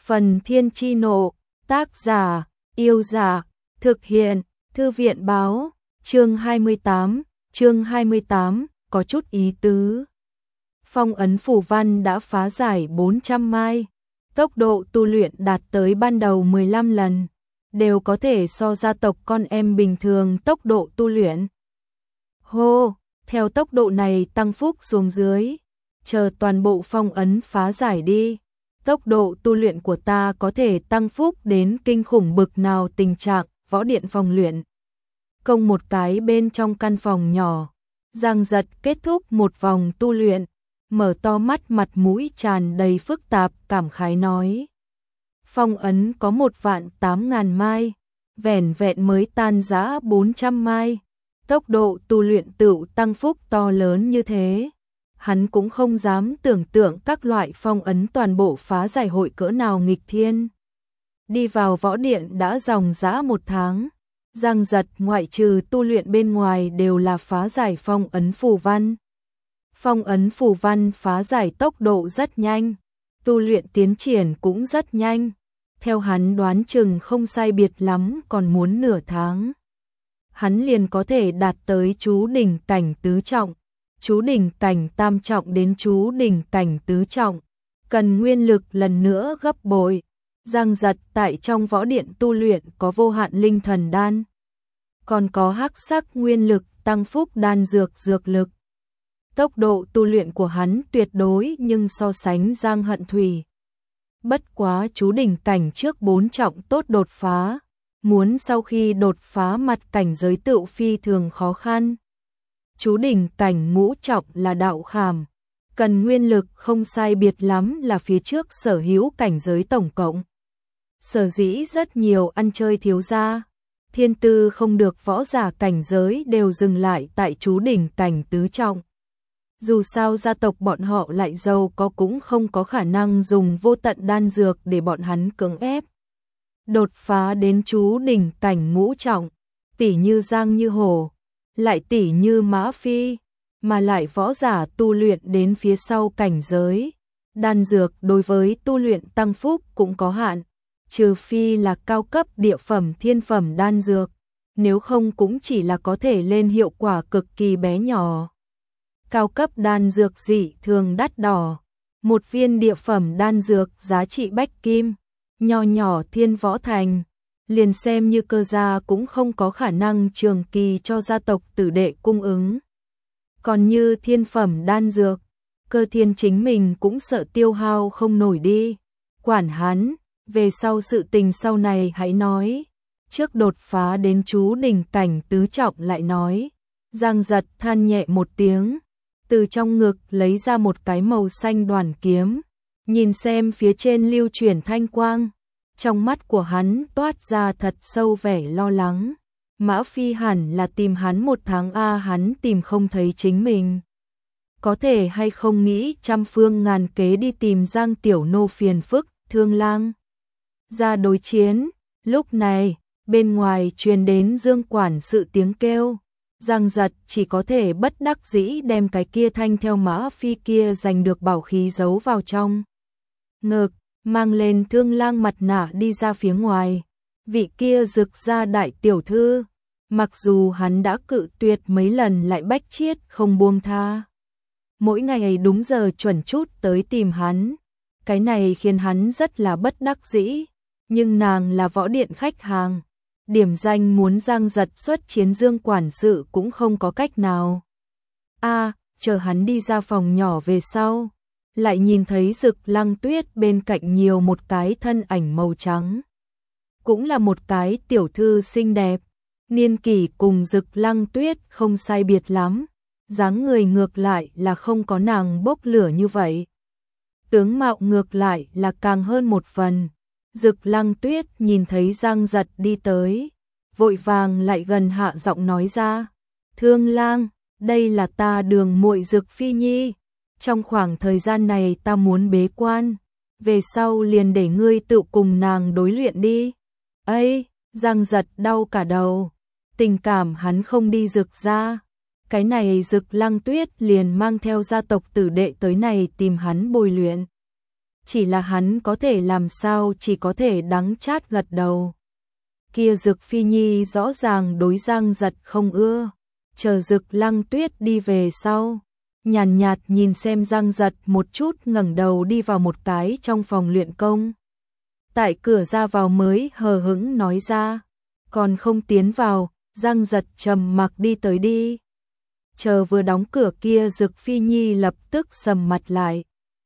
Phần Thiên Chi Nộ, tác giả, Yêu Dạ, thực hiện, Thư viện Báo, chương 28, có chút ý tứ. Phong ấn phù văn đã phá giải 400 mai, tốc độ tu luyện đạt tới ban đầu 15 lần, đều có thể so gia tộc con em bình thường tốc độ tu luyện. Hô, theo tốc độ này tăng phúc xuống dưới, chờ toàn bộ phong ấn phá giải đi. Tốc độ tu luyện của ta có thể tăng phúc đến kinh khủng bực nào tình trạng võ điện phòng luyện. Công một cái bên trong căn phòng nhỏ, Giang Giật kết thúc một vòng tu luyện, mở to mắt mặt mũi tràn đầy phức tạp cảm khái nói. Phong ấn có 1.800.000 mai, vẻn vẹn mới tan rã 400 mai, tốc độ tu luyện tựu tăng phúc to lớn như thế. Hắn cũng không dám tưởng tượng các loại phong ấn toàn bộ phá giải hội cỡ nào nghịch thiên. Đi vào võ điện đã dòng dã 1 tháng, Giang Giật ngoại trừ tu luyện bên ngoài đều là phá giải phong ấn phù văn. Phong ấn phù văn phá giải tốc độ rất nhanh, tu luyện tiến triển cũng rất nhanh. Theo hắn đoán chừng không sai biệt lắm còn muốn nửa tháng. Hắn liền có thể đạt tới chú đỉnh cảnh tứ trọng. Chú đỉnh cảnh tam trọng đến chú đỉnh cảnh tứ trọng, cần nguyên lực lần nữa gấp bội. Giang Giật tại trong võ điện tu luyện có vô hạn linh thần đan, còn có hắc sắc nguyên lực tăng phúc đan dược lực. Tốc độ tu luyện của hắn tuyệt đối nhưng so sánh Giang Hận Thủy. Bất quá chú đỉnh cảnh trước 4 trọng tốt đột phá, muốn sau khi đột phá mặt cảnh giới tựu phi thường khó khăn. Chú đỉnh cảnh ngũ trọng là đạo khảm, cần nguyên lực không sai biệt lắm là phía trước sở hữu cảnh giới tổng cộng. Sở dĩ rất nhiều ăn chơi thiếu gia, thiên tư không được võ giả cảnh giới đều dừng lại tại chú đỉnh cảnh tứ trọng. Dù sao gia tộc bọn họ lại giàu có cũng không có khả năng dùng vô tận đan dược để bọn hắn cưỡng ép đột phá đến chú đỉnh cảnh ngũ trọng, tỷ như Giang Như Hổ, lại tỷ như Mã Phi, mà lại võ giả tu luyện đến phía sau cảnh giới. Đan dược đối với tu luyện tăng phúc cũng có hạn, trừ phi là cao cấp địa phẩm thiên phẩm đan dược, nếu không cũng chỉ là có thể lên hiệu quả cực kỳ bé nhỏ. Cao cấp đan dược dị thường đắt đỏ, một viên địa phẩm đan dược giá trị bách kim, nho nhỏ Thiên Võ Thành, liền xem như cơ gia cũng không có khả năng trường kỳ cho gia tộc tử đệ cung ứng. Còn như thiên phẩm đan dược, Cơ Thiên chính mình cũng sợ tiêu hao không nổi đi. Quản hắn, về sau sự tình sau này hãy nói. Trước đột phá đến chú đỉnh cảnh tứ trọng lại nói. Giang Giật than nhẹ một tiếng, từ trong ngực lấy ra một cái màu xanh đoàn kiếm, nhìn xem phía trên lưu chuyển thanh quang. Trong mắt của hắn toát ra thật sâu vẻ lo lắng. Mã Phi hẳn là tìm hắn 1 tháng hắn tìm không thấy chính mình. Có thể hay không nghĩ trăm phương ngàn kế đi tìm Giang Tiểu Nô phiền phức, Thương Lang ra đối chiến. Lúc này, bên ngoài truyền đến Dương quản sự tiếng kêu. Giang Giật chỉ có thể bất đắc dĩ đem cái kia thanh theo Mã Phi kia giành được bảo khí giấu vào trong ngực, mang lên Thương Lang mặt nạ đi ra phía ngoài. Vị kia Dực gia đại tiểu thư, mặc dù hắn đã cự tuyệt mấy lần lại bách chiết không buông tha. Mỗi ngày đúng giờ chuẩn chút tới tìm hắn, cái này khiến hắn rất là bất đắc dĩ, nhưng nàng là võ điện khách hàng, điểm danh muốn Giang Giật xuất chiến Dương quản sự cũng không có cách nào. Chờ hắn đi ra phòng nhỏ về sau, lại nhìn thấy Dực Lăng Tuyết bên cạnh nhiều một cái thân ảnh màu trắng. Cũng là một cái tiểu thư xinh đẹp, niên kỷ cùng Dực Lăng Tuyết không sai biệt lắm, dáng người ngược lại là không có nàng bốc lửa như vậy. Tướng mạo ngược lại là càng hơn một phần. Dực Lăng Tuyết nhìn thấy Giang Giật đi tới, vội vàng lại gần hạ giọng nói ra. Thương Lang, đây là ta Đường muội Dực Phi Nhi. Trong khoảng thời gian này ta muốn bế quan, về sau liền để ngươi tự cùng nàng đối luyện đi. Ây, Giang Giật đau cả đầu, tình cảm hắn không đi Dực gia. Cái này Dực Lăng Tuyết liền mang theo gia tộc tử đệ tới này tìm hắn bồi luyện. chỉ là hắn có thể làm sao, chỉ có thể đắng chát gật đầu. Kia Dực Phi Nhi rõ ràng đối Giang Giật không ưa, chờ Dực Lăng Tuyết đi về sau, nhàn nhạt nhìn xem Giang Giật một chút, ngẩng đầu đi vào một cái trong phòng luyện công. Tại cửa ra vào mới hờ hững nói ra, còn không tiến vào. Giang Giật trầm mặc đi tới đi. Chờ vừa đóng cửa kia Dực Phi Nhi lập tức sầm mặt lại.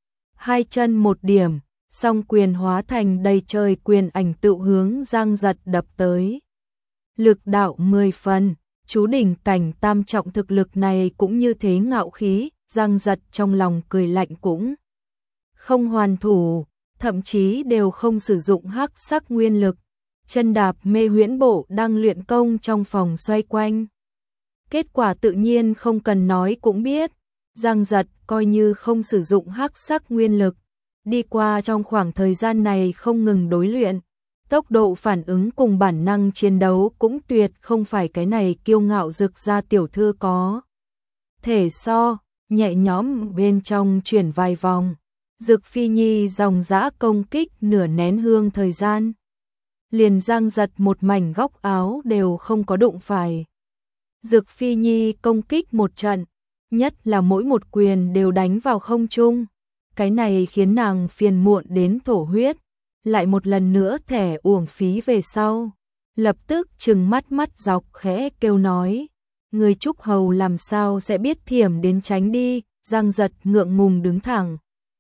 Hai chân một điểm, song quyền hóa thành đầy trời quyền ảnh tự hướng Giang Giật đập tới. Lực đạo 10 phần, chú đỉnh cảnh tam trọng thực lực này cũng như thế ngạo khí, Giang Giật trong lòng cười lạnh cũng không hoàn thủ, thậm chí đều không sử dụng hắc sắc nguyên lực. Chân đạp mê huyễn bộ đang luyện công trong phòng xoay quanh. Kết quả tự nhiên không cần nói cũng biết, Giang Giật coi như không sử dụng hắc sắc nguyên lực, đi qua trong khoảng thời gian này không ngừng đối luyện, tốc độ phản ứng cùng bản năng chiến đấu cũng tuyệt không phải cái này kiêu ngạo Dực gia tiểu thư có thể so, nhẹ nhõm bên trong chuyển vài vòng. Dực Phi Nhi dòng dã công kích nửa nén hương thời gian. Liền Giang Giật một mảnh góc áo đều không có đụng phải. Dực Phi Nhi công kích một trận, nhất là mỗi một quyền đều đánh vào không trung. Cái này khiến nàng phiền muộn đến thổ huyết, lại một lần nữa thẻ uổng phí về sau. Lập tức trừng mắt dọc khẽ kêu nói, người Trúc Hầu làm sao sẽ biết thiểm đến tránh đi. Giang Giật ngượng ngùng đứng thẳng,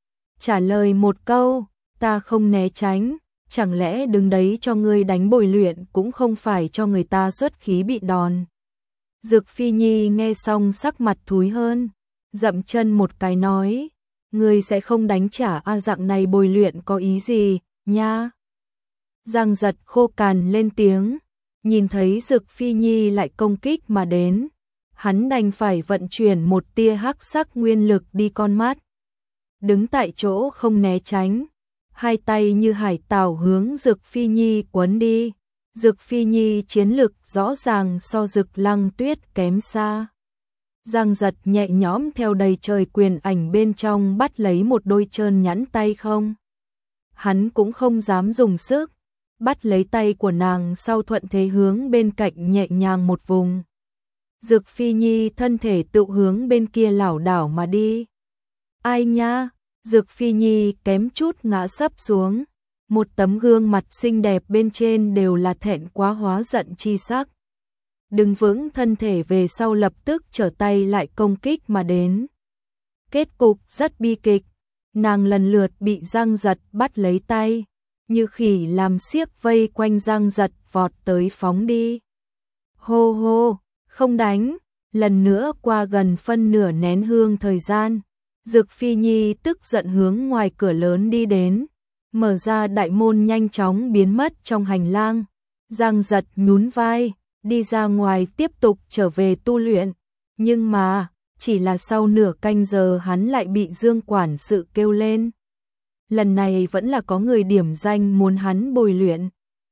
trả lời một câu, ta không né tránh. Chẳng lẽ đứng đấy cho ngươi đánh bồi luyện cũng không phải cho người ta xuất khí bị đòn. Dực Phi Nhi nghe xong sắc mặt thúi hơn, dậm chân một cái nói, ngươi sẽ không đánh trả dạng này bồi luyện có ý gì, nha. Giang Giật khô cằn lên tiếng, nhìn thấy Dực Phi Nhi lại công kích mà đến, hắn đành phải vận chuyển một tia hắc sắc nguyên lực đi con mắt. Đứng tại chỗ không né tránh. Hai tay như hải tảo hướng Dực Phi Nhi quấn đi. Dực Phi Nhi chiến lực rõ ràng so Dực Lăng Tuyết kém xa. Giang Giật nhẹ nhõm theo đầy trời quyền ảnh bên trong bắt lấy một đôi trơn nhẵn tay không. Hắn cũng không dám dùng sức, bắt lấy tay của nàng sau thuận thế hướng bên cạnh nhẹ nhàng một vùng. Dực Phi Nhi thân thể tự hướng bên kia lảo đảo mà đi. Ai nha? Dực Phi Nhi kém chút ngã sấp xuống, một tấm gương mặt xinh đẹp bên trên đều là thẹn quá hóa giận chi sắc. Đứng vững thân thể về sau lập tức trở tay lại công kích mà đến. Kết cục rất bi kịch, nàng lần lượt bị Giang Giật bắt lấy tay, như khỉ làm xiếc vây quanh Giang Giật vọt tới phóng đi. Hô hô, không đánh, lần nữa qua gần phân nửa nén hương thời gian. Dực Phi Nhi tức giận hướng ngoài cửa lớn đi đến, mở ra đại môn nhanh chóng biến mất trong hành lang. Giang Giật nhún vai, đi ra ngoài tiếp tục trở về tu luyện, nhưng mà, chỉ là sau nửa canh giờ hắn lại bị Dương quản sự kêu lên. Lần này vẫn là có người điểm danh muốn hắn bồi luyện.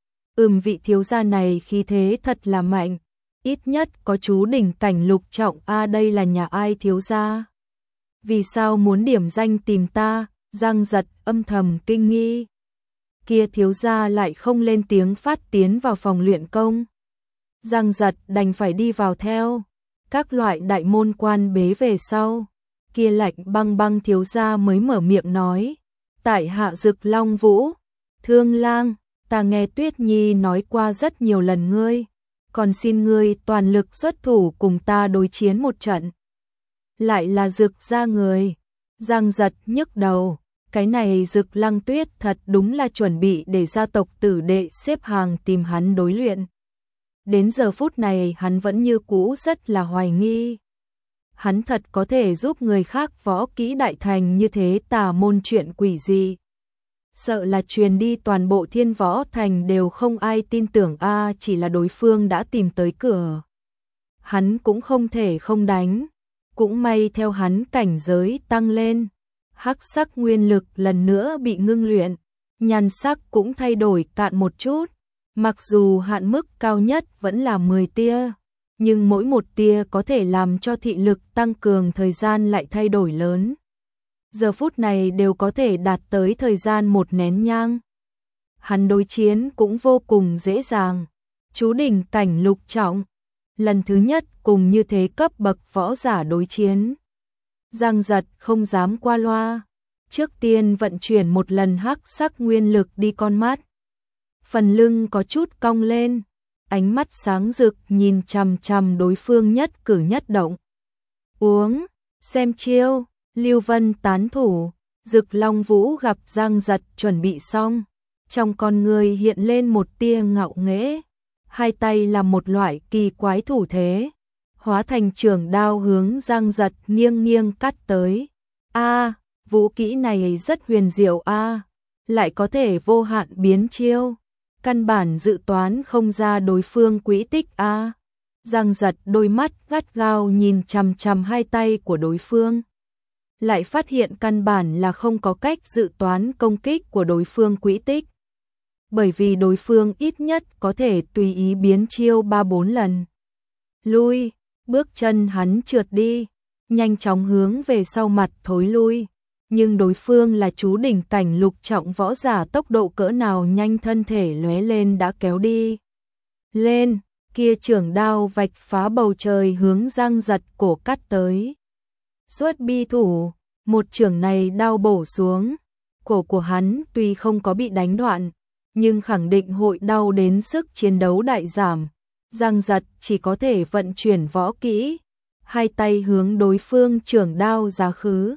Vị thiếu gia này khí thế thật là mạnh, ít nhất có chú đỉnh cảnh lục trọng đây là nhà ai thiếu gia? Vì sao muốn điểm danh tìm ta? Giang Giật âm thầm kinh nghi. Kia thiếu gia lại không lên tiếng phát tiến vào phòng luyện công. Giang Giật đành phải đi vào theo. Các loại đại môn quan bế về sau. Kia Lạnh Băng Băng thiếu gia mới mở miệng nói. Tại hạ Dực Long Vũ. Thương lang, ta nghe Tuyết Nhi nói qua rất nhiều lần ngươi. Còn xin ngươi toàn lực xuất thủ cùng ta đối chiến một trận. Lại là Dực gia người. Giang Giật nhức đầu. Cái này Dực Lăng Tuyết thật đúng là chuẩn bị để gia tộc tử đệ xếp hàng tìm hắn đối luyện. Đến giờ phút này hắn vẫn như cũ rất là hoài nghi. Hắn thật có thể giúp người khác võ kỹ đại thành như thế tà môn chuyện quỷ gì. Sợ là truyền đi toàn bộ Thiên Võ Thành đều không ai tin tưởng chỉ là đối phương đã tìm tới cửa. Hắn cũng không thể không đánh. Cũng may theo hắn cảnh giới tăng lên. Hắc sắc nguyên lực lần nữa bị ngưng luyện. Nhan sắc cũng thay đổi cạn một chút. Mặc dù hạn mức cao nhất vẫn là 10 tia. Nhưng mỗi một tia có thể làm cho thị lực tăng cường thời gian lại thay đổi lớn. giờ phút này đều có thể đạt tới thời gian một nén nhang. Hắn đối chiến cũng vô cùng dễ dàng. Chú đỉnh cảnh lục trọng, lần thứ nhất cùng như thế cấp bậc võ giả đối chiến. Giang Giật không dám qua loa, trước tiên vận chuyển một lần hắc sắc nguyên lực đi con mắt. Phần lưng có chút cong lên, ánh mắt sáng rực nhìn chằm chằm đối phương nhất cử nhất động. Uống, xem chiêu, Lưu Vân tán thủ, Dực Long Vũ gặp Giang Giật chuẩn bị xong, trong con người hiện lên một tia ngạo nghễ, hai tay làm một loại kỳ quái thủ thế, hóa thành trường đao hướng Giang Giật nghiêng nghiêng cắt tới. Vũ kỹ này rất huyền diệu lại có thể vô hạn biến chiêu, căn bản dự toán không ra đối phương quỹ tích Giang Giật đôi mắt gắt gao nhìn chằm chằm hai tay của đối phương, lại phát hiện căn bản là không có cách dự toán công kích của đối phương quỹ tích. Bởi vì đối phương ít nhất có thể tùy ý biến chiêu 3-4 lần. Lui, bước chân hắn trượt đi, nhanh chóng hướng về sau mặt thối lui. Nhưng đối phương là chú đỉnh cảnh lục trọng võ giả, tốc độ cỡ nào nhanh, thân thể lóe lên đã kéo đi. Lên, kia trường đao vạch phá bầu trời hướng Giang Giật cổ cắt tới. Xuất bi thủ, một trường này đao bổ xuống, cổ của hắn tuy không có bị đánh đoạn, nhưng khẳng định hội đau đến sức chiến đấu đại giảm. Giang Giật chỉ có thể vận chuyển võ kỹ, hai tay hướng đối phương trường đao ra khứ.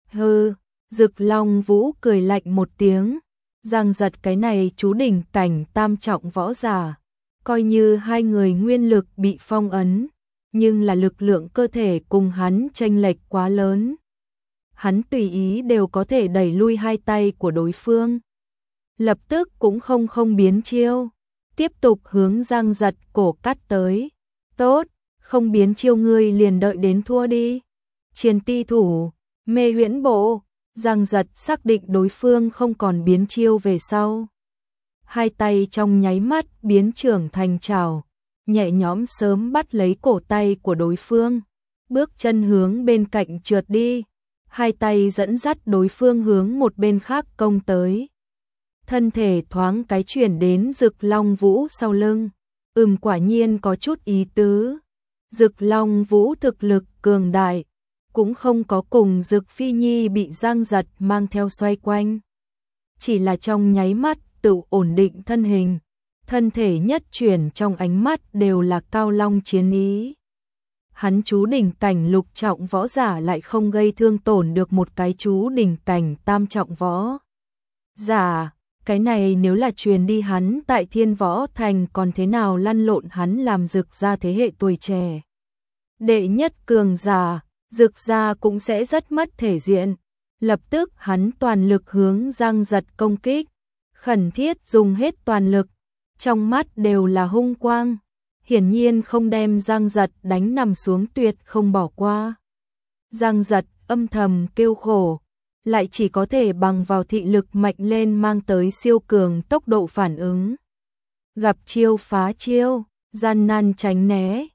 Dực Long Vũ cười lạnh một tiếng. Giang Giật cái này chú đỉnh cảnh tam trọng võ giả, coi như hai người nguyên lực bị phong ấn, nhưng là lực lượng cơ thể cùng hắn chênh lệch quá lớn. Hắn tùy ý đều có thể đẩy lui hai tay của đối phương. Lập tức cũng không biến chiêu, tiếp tục hướng Giang Giật cổ cắt tới. Tốt, không biến chiêu ngươi liền đợi đến thua đi. Triền ti thủ, mê huyễn bộ. Giang Giật xác định đối phương không còn biến chiêu về sau. Hai tay trong nháy mắt biến trưởng thành trảo, nhẹ nhõm sớm bắt lấy cổ tay của đối phương, bước chân hướng bên cạnh trượt đi, hai tay dẫn dắt đối phương hướng một bên khác công tới. Thân thể thoáng cái chuyển đến Dực Long Vũ sau lưng. Quả nhiên có chút ý tứ. Dực Long Vũ thực lực cường đại, cũng không có cùng Dực Phi Nhi bị Giang Giật mang theo xoay quanh. Chỉ là trong nháy mắt tự ổn định thân hình, thân thể nhất chuyển, trong ánh mắt đều là cao long chiến ý. Hắn chú đỉnh cảnh lục trọng võ giả lại không gây thương tổn được một cái chú đỉnh cảnh tam trọng võ giả. Cái này nếu là truyền đi hắn tại Thiên Võ Thành còn thế nào lăn lộn hắn làm Dực gia thế hệ tuổi trẻ. Đệ nhất cường giả, Dực gia cũng sẽ rất mất thể diện. Lập tức hắn toàn lực hướng Giang Giật công kích, khẩn thiết dùng hết toàn lực, trong mắt đều là hung quang, hiển nhiên không đem Giang Giật đánh nằm xuống, tuyệt không bỏ qua. Giang Giật âm thầm kêu khổ, lại chỉ có thể bằng vào thị lực mạnh lên mang tới siêu cường tốc độ phản ứng. Gặp chiêu phá chiêu, gian nan tránh né,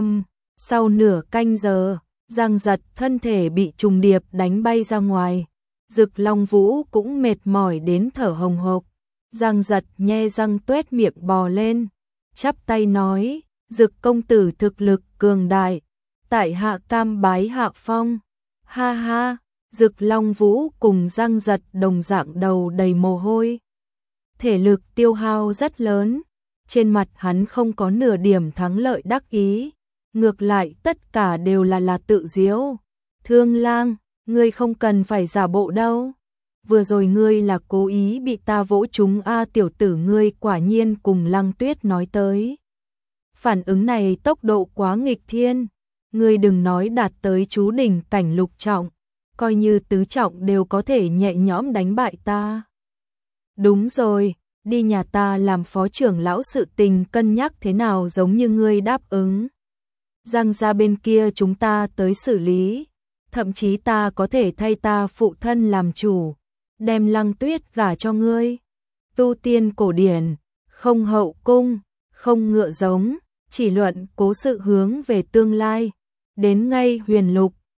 sau nửa canh giờ, Giang Giật thân thể bị trùng điệp đánh bay ra ngoài. Dực Long Vũ cũng mệt mỏi đến thở hồng hộc. Giang Giật nhe răng tuét miệng bò lên, chắp tay nói, Dực công tử thực lực cường đại, tại hạ cam bái hạ phong. Ha ha. Dực Long Vũ cùng Giang Giật đồng dạng đầu đầy mồ hôi. Thể lực tiêu hao rất lớn, trên mặt hắn không có nửa điểm thắng lợi đắc ý, ngược lại tất cả đều là tự giễu. Thương Lang, ngươi không cần phải giả bộ đâu. Vừa rồi ngươi là cố ý bị ta vỗ trúng tiểu tử, ngươi quả nhiên cùng Lăng Tuyết nói tới. Phản ứng này tốc độ quá nghịch thiên, ngươi đừng nói đạt tới chú đỉnh cảnh lục trọng, coi như tứ trọng đều có thể nhẹ nhõm đánh bại ta. Đúng rồi, đi nhà ta làm phó trưởng lão, sự tình cân nhắc thế nào giống như ngươi đáp ứng. Giang gia bên kia chúng ta tới xử lý, thậm chí ta có thể thay ta phụ thân làm chủ, đem Lăng Tuyết gả cho ngươi. Tu tiên cổ điển, không hậu cung, không ngựa giống, chỉ luận cố sự hướng về tương lai. Đến ngay huyền lục,